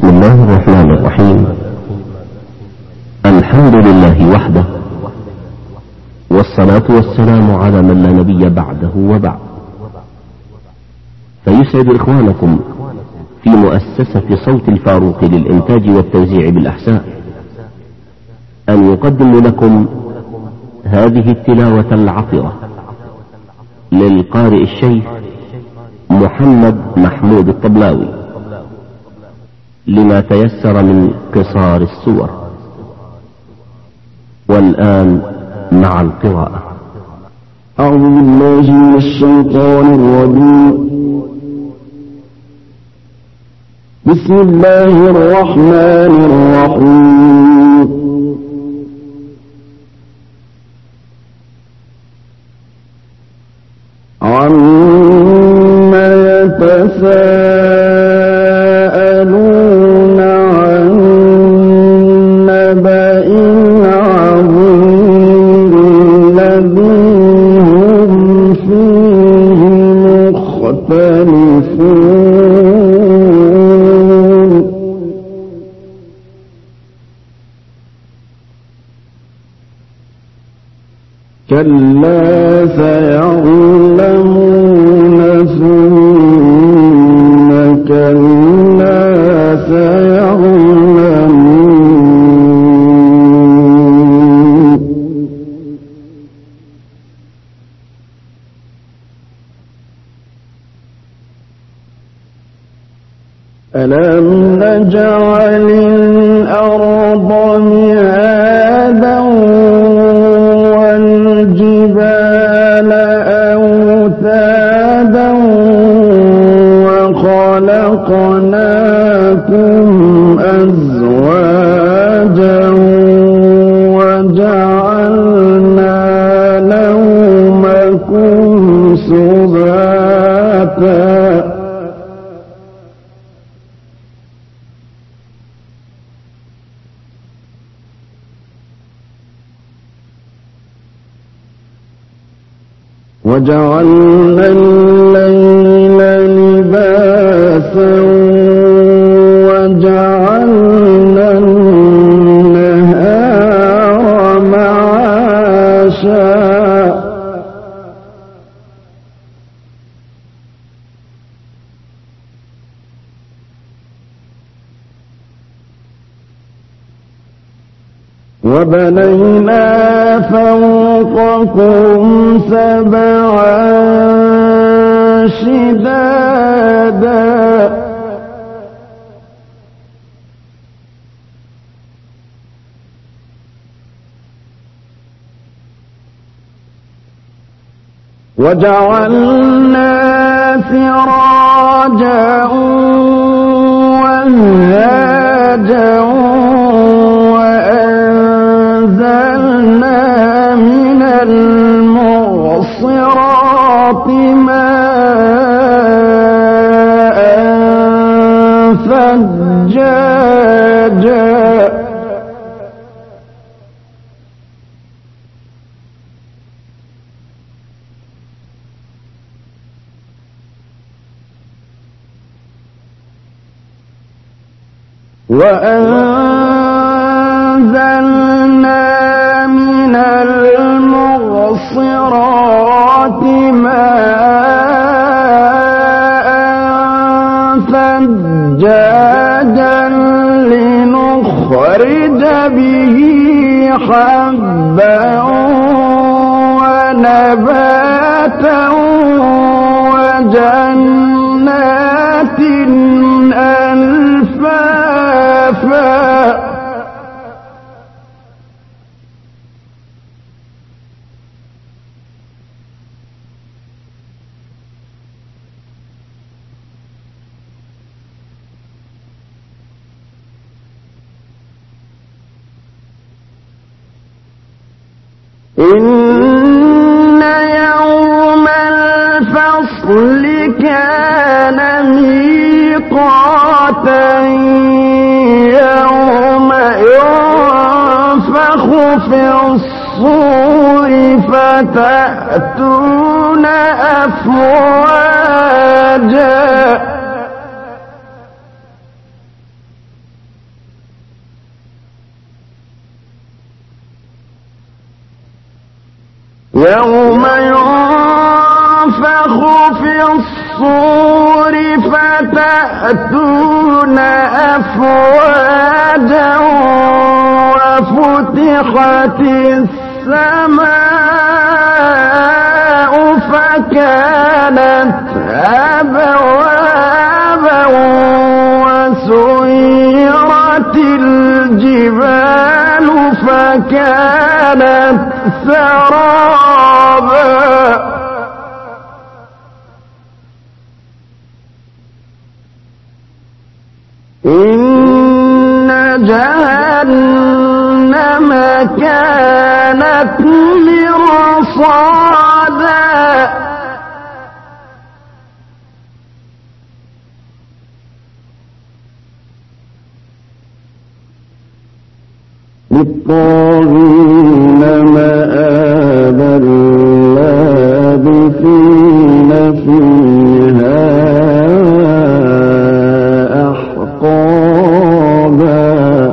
بسم الله الرحمن الرحيم. الحمد لله وحده، والصلاة والسلام على من لا نبي بعده وبعد. فيسعد إخوانكم في مؤسسة صوت الفاروق للإنتاج والتوزيع بالأحساء أن يقدم لكم هذه التلاوة العطرة للقارئ الشيخ محمد محمود الطبلاوي لما تيسر من قصار السور. والآن مع القراءة. أعوذ بالله من الشيطان الرجيم. بسم الله الرحمن الرحيم. عما يتساءلون عن نبأ عظيم الذي هم فيه مختلفون. كلا سيعلمون ثم كلا سيعلمون. ألم نجعل الأرض مهادا والجبال أوتادا وخلقناكم أزواجا وجعلنا نومكم سباتا. وجعلنا الليل لباسا وجعلنا النهار معاشا. وبنينا فوقكم سبعا شدادا وجعلنا سراجا وهاجا وأنزلنا من المعصرات ماء ثجاجا. وأنزلنا من المعصرات ماء ثجاجا لنخرج به حبا ونباتا وجنات ألفافا. إن يوم الفصل كان ميقاتا يوم ينفخ في الصور فتأتون أفواجا. يوم ينفخ في الصور فتأتون أفواجا وفتحت السماء فكانت أبوابا وسيرت الجبال فكانت سرابا إن جهنم كانت مرصادا للطاغين مآبا لابثين فيها أحقابا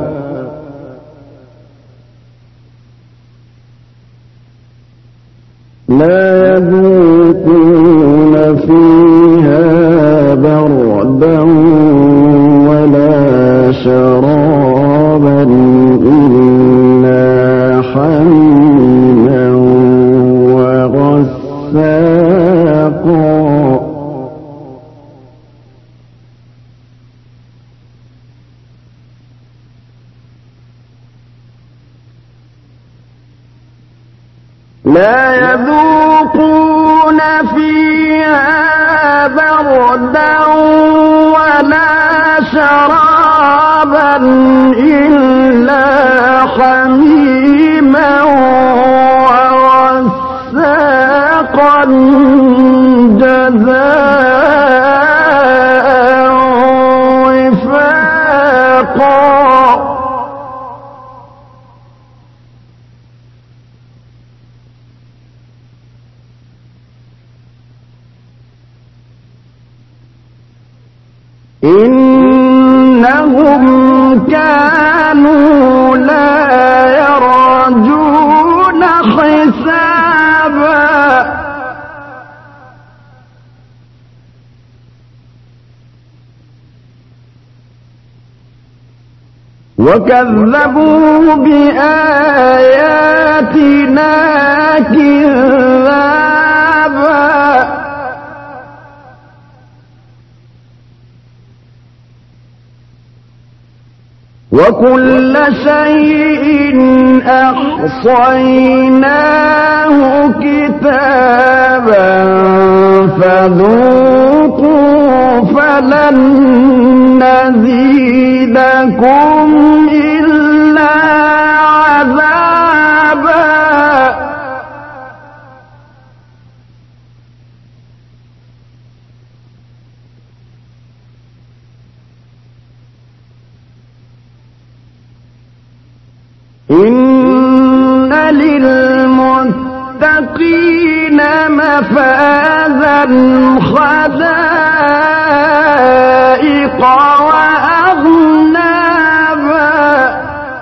لا يذوقون فيها بردا ولا شرابا إلا حميما وغساقا لا يذوقون فيها بردا ولا شرابا إلا حميما وغساقا جزاء وفاقا إنهم كانوا لا يرجون حسابا وكذبوا بآياتنا كذابا وكل شيء أحصيناه كتابا فذوقوا فلن نزيدكم إلا عذابا إن للمتقين مفازا حدائق وأعنابا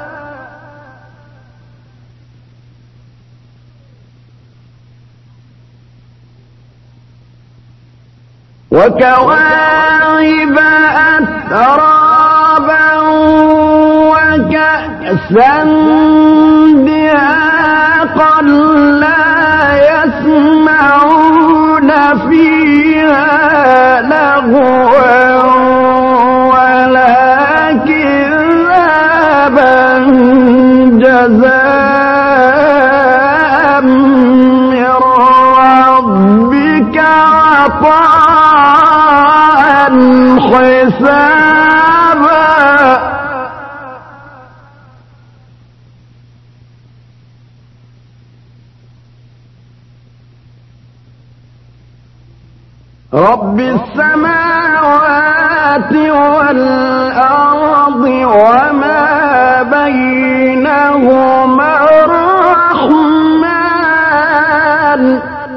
وكواعب أترابا وكأسا دهاقا لا يسمعون فيها لغوا ولا كذابا جزاء من ربك عطاء حسابا رب السماوات والأرض وما بينهما الرحمن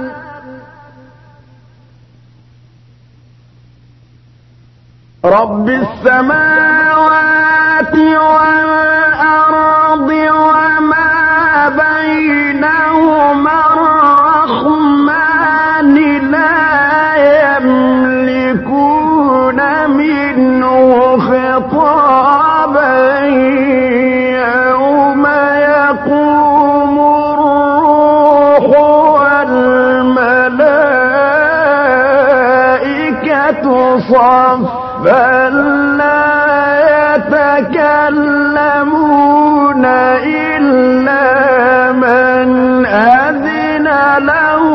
رب السماوات والأرض وما بينهما الرحمن يتكلمون إلا من أذن له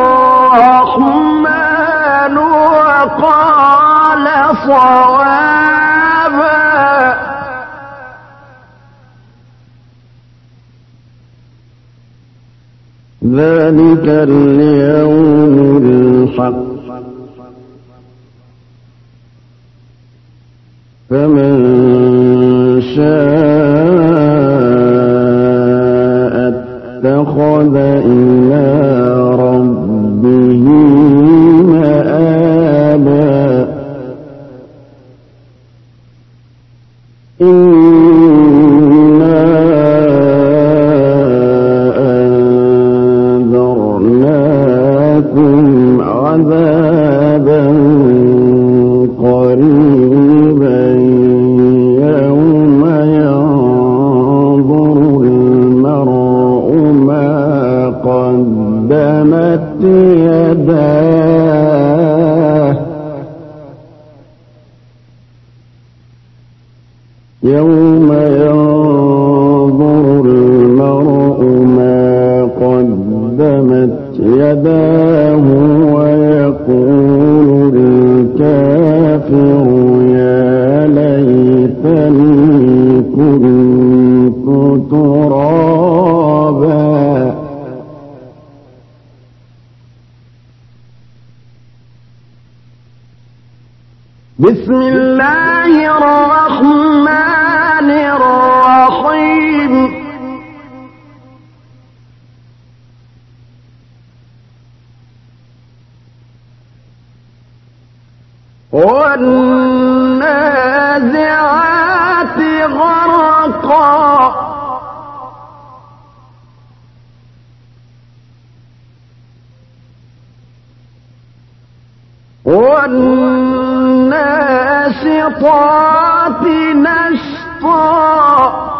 الرحمن وقال صوابا. ذلك اليوم الحق فمن شاء اتخذ إلى ربه مآبا. إنا أنذرناكم عذابا قريبا يوم ينظر المرء ما قدمت يداه يوم ينظر المرء ما قدمت يداه ويقول الكافر يا ليتني كنت ترابا. بسم الله الرحمن الرحيم. والنازعات غرقا والناشطات نشطا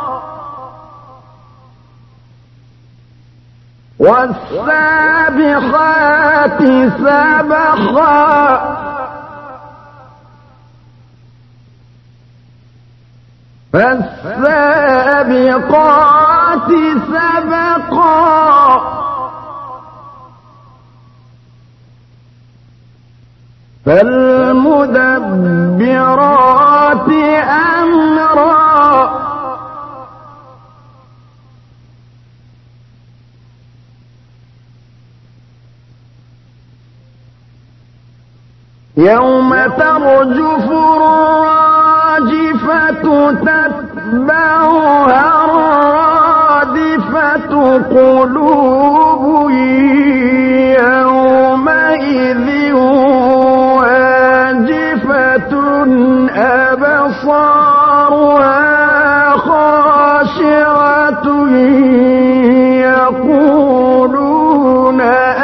والسابحات سبحا فالسابقات سبقا فالمدبرات أمرا يوم ترجف الراجفة تتبعها الرادفة قلوب يومئذ واجفة أبصارها خاشعة يقولون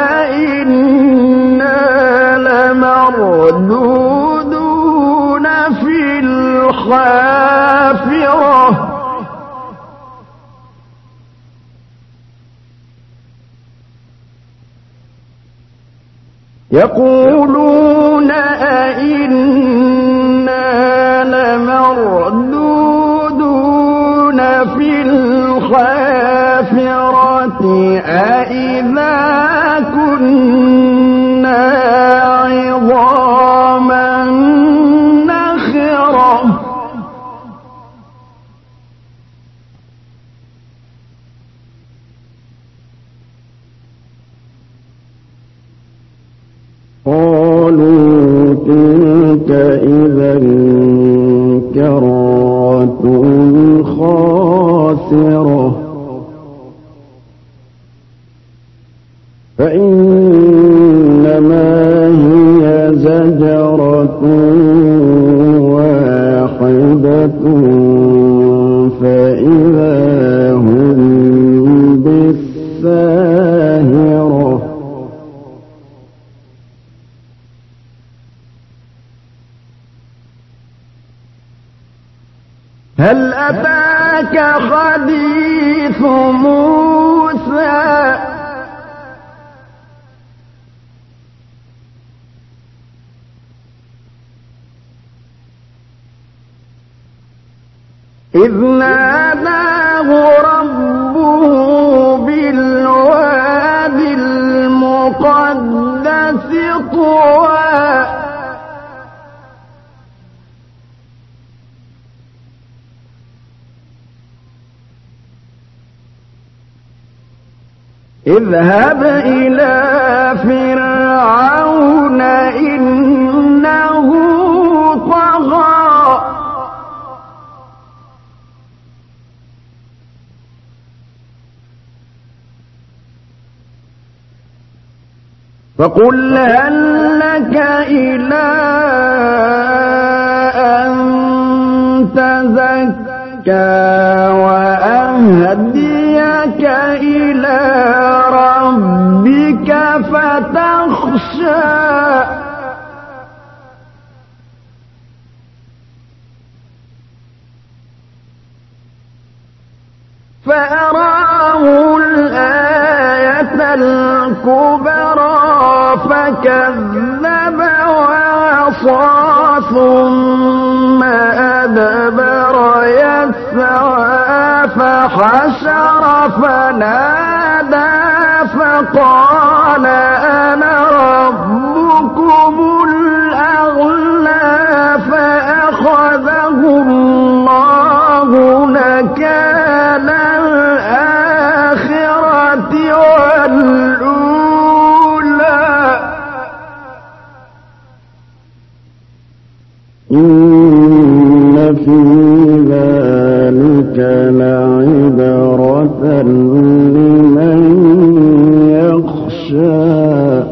أئنا لمردودون في الحافرة يقولون أئنا لمردودون في الحافرة أئذا كنا عظاما نخرة قالوا تلك إذا كرة خاسرة فإنما هي زجرة واحدة فإذا هم بالساهرة هل أتاك حديث موسى إذ ناداه ربه بالواد المقدس طوى اذهب إلى فرعون إنه طغى فقل هل لك إلى أن تزكى وأهديك إلى ربك فتخشى فأراه الآية الكبرى فكذب وعصى ثم أدبر يسعى فحشر فنادى فقال أنا ربكم الأعلى فأخذه الله نكال الآخرة والأولى إن في ذلك لعبرة لمن يخشى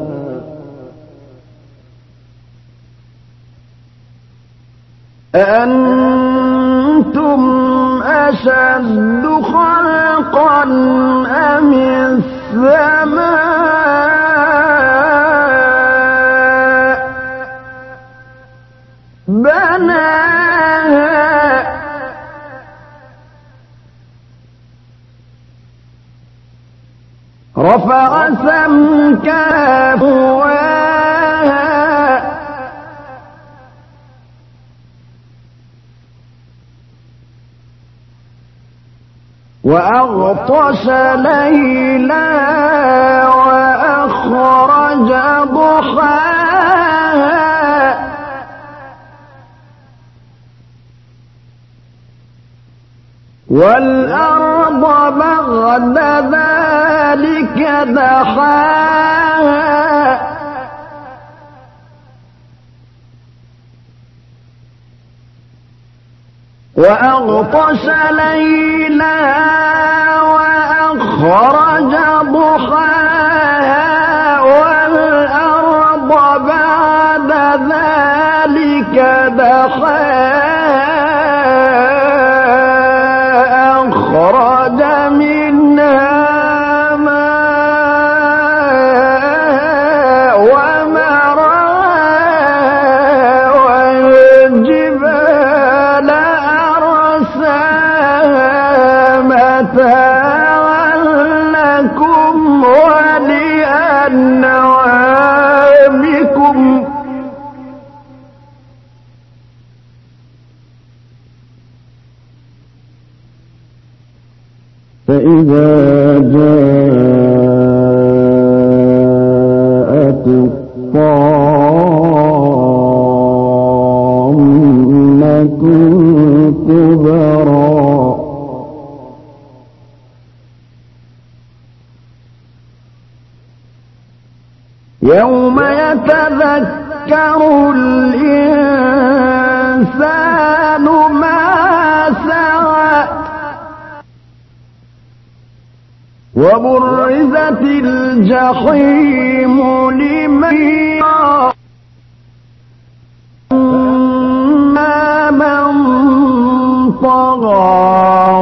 أأنتم أشد خلقا أم السماء بناها رفع سمكها فسواها وأغطش ليلها وأخرج ضحاها والأرض بعد ذلك دحاها وأغطش ليلها وأخرج ضحاها والأرض بعد ذلك دحاها أخرج منها ماءها ومرعاها والجبال أرساها متاعا لكم ولأنعامكم فإذا جاءت الطامة الكبرى يوم يتذكر الإنسان ما سعى وبرزت الجحيم لمن يرى أما من طغى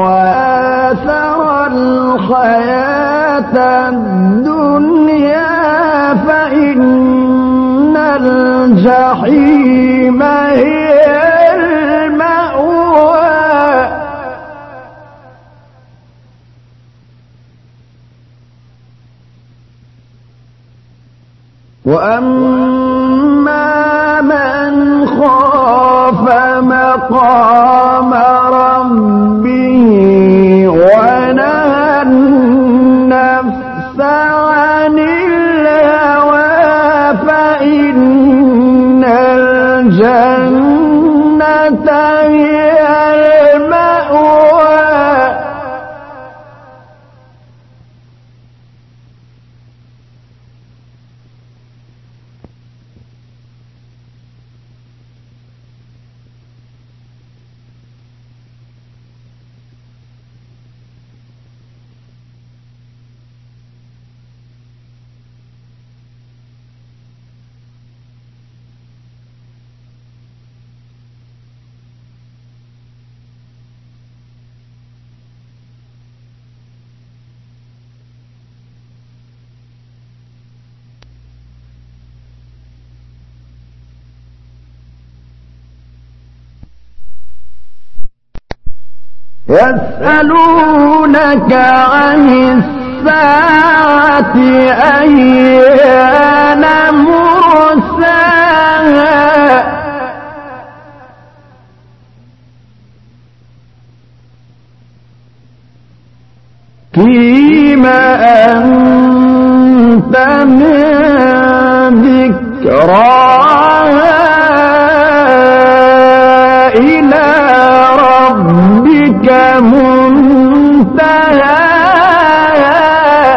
وآثر الحياة الدنيا فإن الجحيم هي المأوى وأما من خاف مقام ربه يسألونك عن الساعة أيان مرساها فيما أنت من ذكراها إلى ربك منتهاها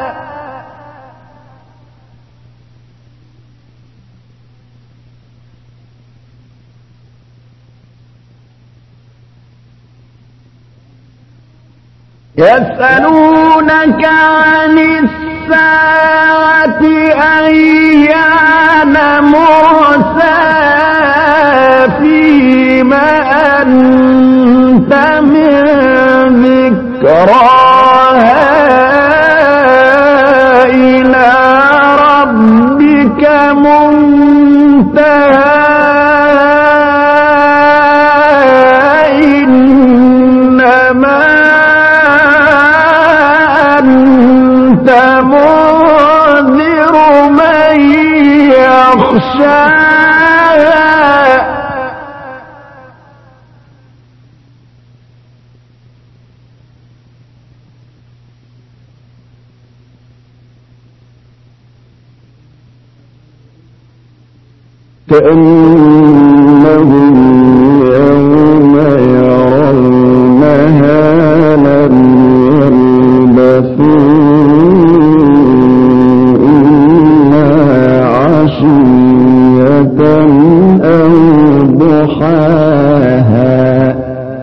يسألونك عن الساعة أيان مرساها فيما أنت من ذكراها إلى ربك منتهاها منذر من يخشاها كأنهم يوم يرونها لم يلبثوا أو ضحاها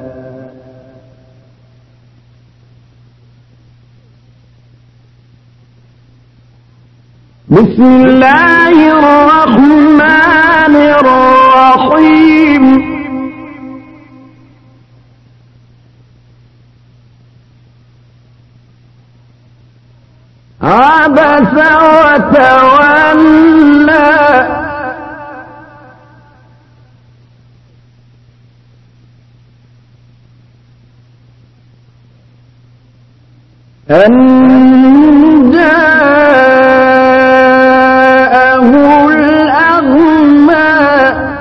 بسم الله الرحمن الرحيم عبس وتولى أن جاءه الأعمى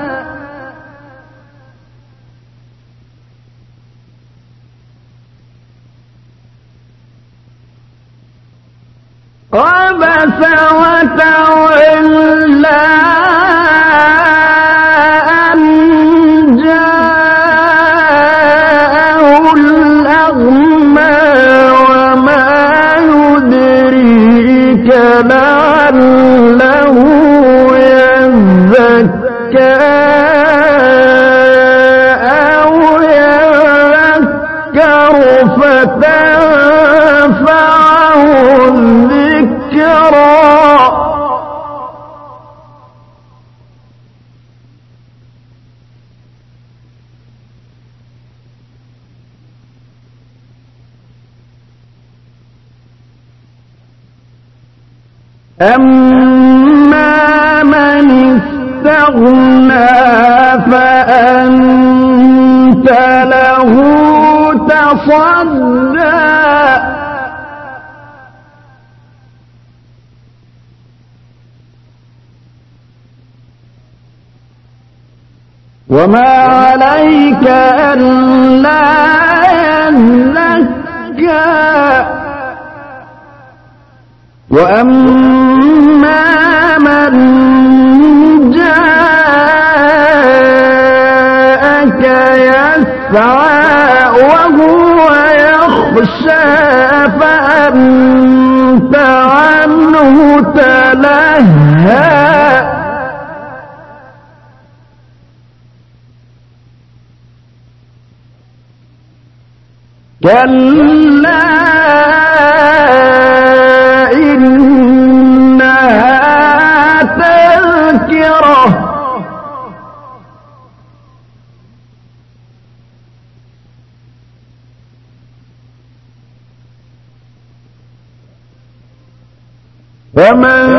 عبس وتولى أن جاءه الأعمى وما يدريك لعله يزكى أو يذكر فتنفعه الذكرى أما من استغنى فأنت له تصدى وما عليك ألا يزكى وأما من جاءك يسعى وهو يخشى فأنت عنه تلهى كلا إنها تذكرة فمن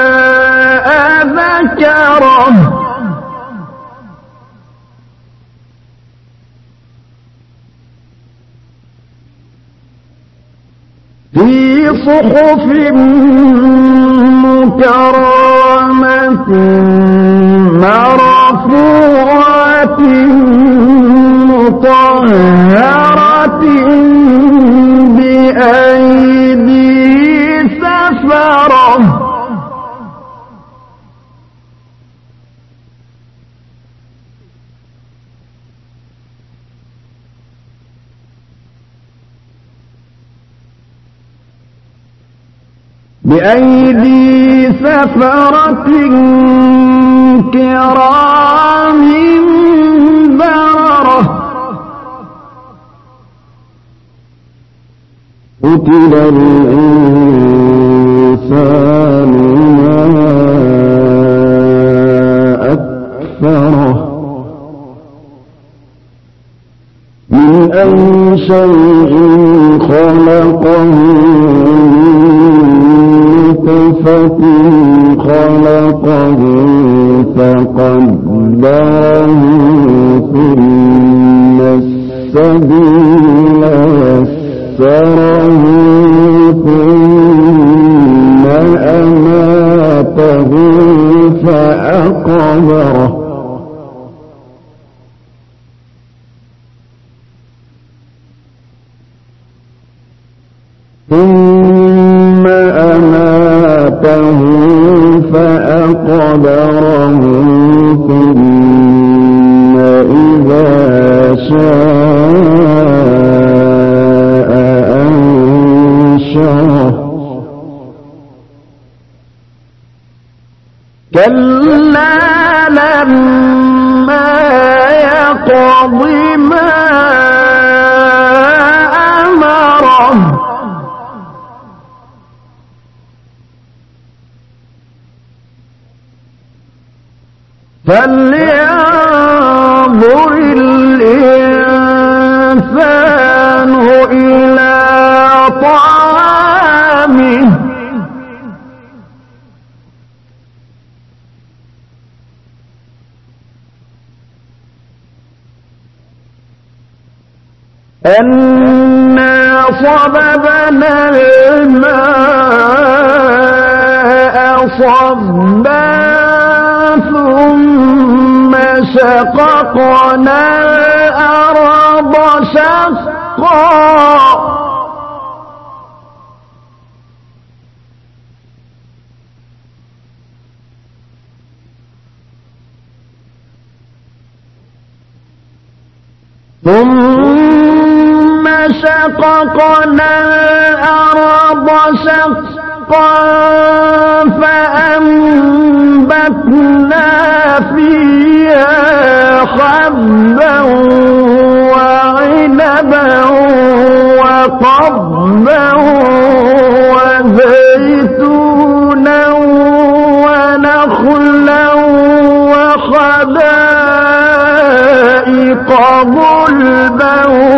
شاء ذكره في صحف مكرمة مرفوعة مطهرة بأيدي سفرة كرام بررة قتل الإنسان ما أكفره من أي شيء خلقه خلقه فقدره ثم السبيل يسره ثم أماته فأقبره فأقبره ثم إذا شاء أنشره كلا لما يقض ما أمره فلينظر الإنسان إلى طعامه أنا صببنا الماء صبا ثم شققنا الأرض شقا ثم شققنا الأرض شقا فأنبتنا فيها حبا وعنبا وقضبا وزيتونا ونخلا وحدائق غلبا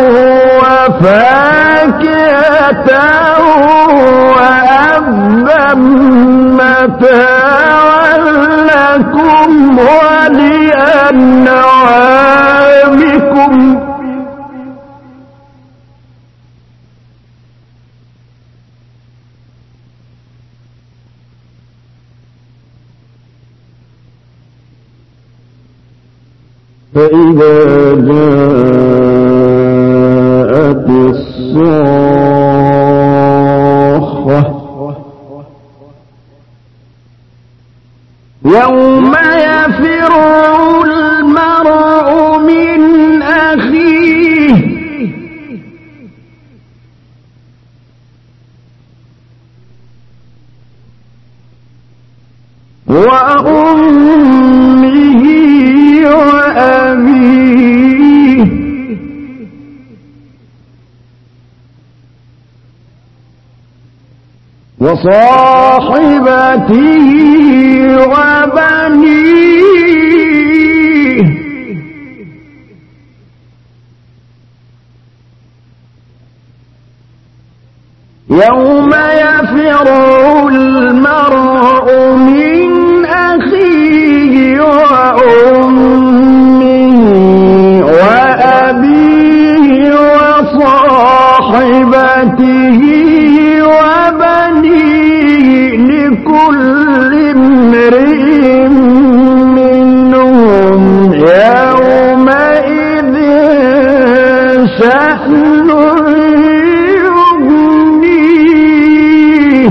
وفاكهة وأبا متاعا لكم ولأنعامكم فإذا جاءت الصاخة يوم يفر المرء من أخيه وأمه وأبيه وصاحبته وبنيه يوم يفر المرء من أخيه وأمه وأبيه وصاحبته شأن يغنيه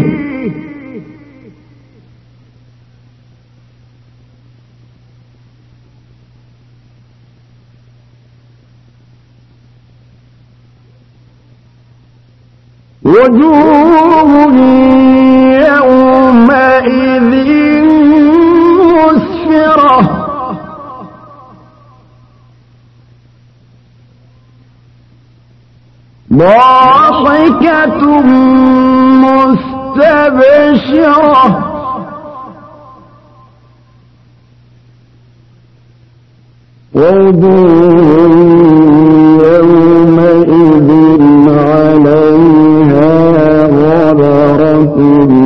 وجوه يومئذ مسفرة ضاحكة مستبشرة ووجوه يومئذ عليها غبرة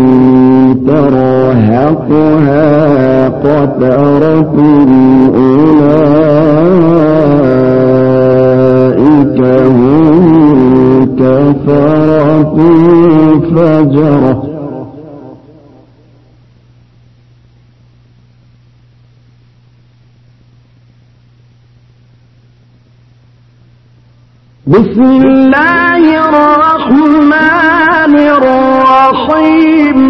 ترهقها قترة أولئك هم الكفرة الفجرة بسم الله الرحمن الرحيم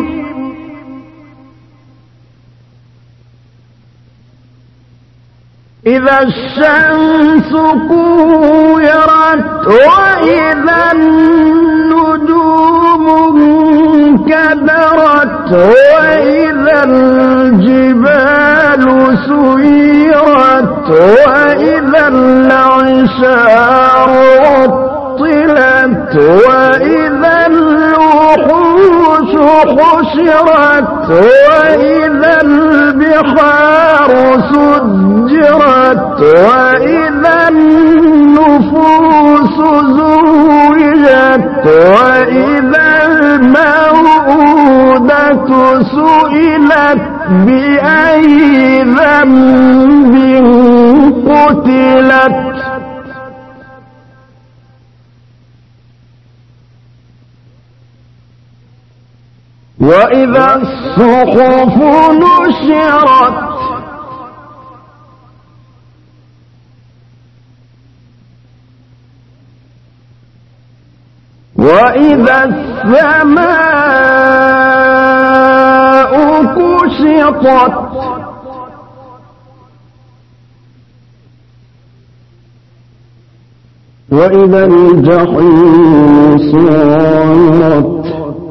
إذا الشمس كورت وإذا النجوم انكدرت وإذا الجبال سيرت وإذا العشار عطلت وإذا الوحوش حشرت وإذا البحار سجرت وإذا النفوس زوجت وإذا الموءودة سئلت بأي ذنب قتلت وإذا الصحف نشرت وإذا السماء كشطت وإذا الجحيم سعرت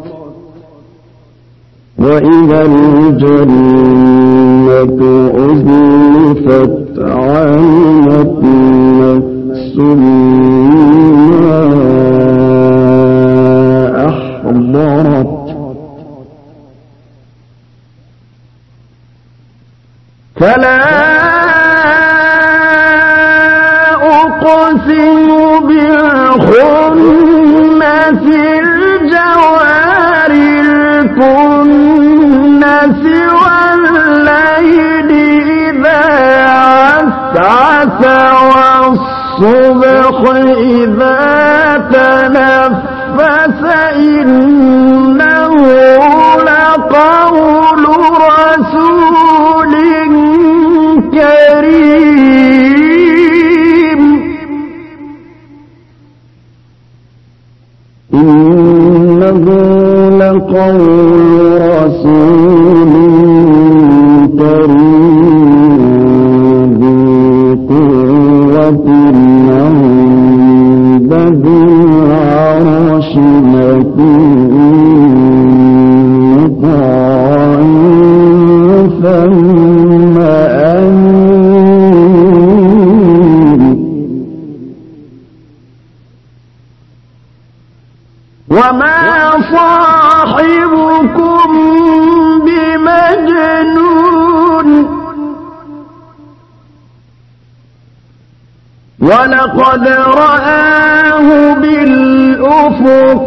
وإذا الجنة أزلفت علمت نفس ما أحضرت فلا أقسم بالخنس الجوار الكنس والليل إذا عسعس والصبح إذا تنفس إنه لقول رسول كريم إنه لقول رسول كريم ذي قوة عند ذي العرش مكين مطاع ثم أمين وما صاحبكم بمجنون ولقد رآه بالأفق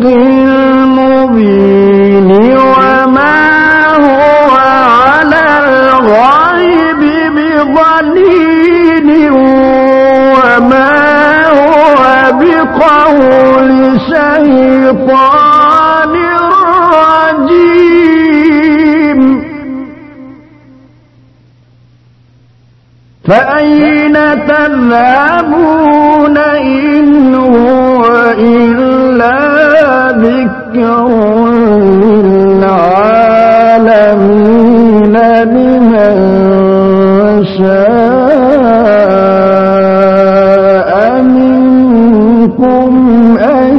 المبين وما هو على الغيب بضنين وما هو بقول شيطان رجيم فأين تذهبون إن هو إلا ذكر للعالمين لمن شاء منكم أن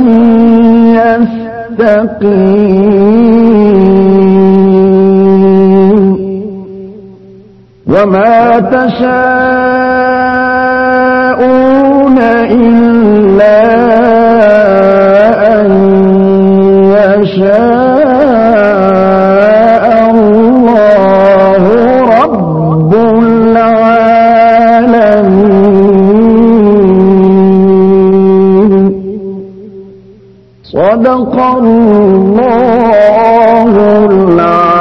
يستقيم وما تشاءون إلا أن يشاء الله رب العالمين. صدق الله العظيم.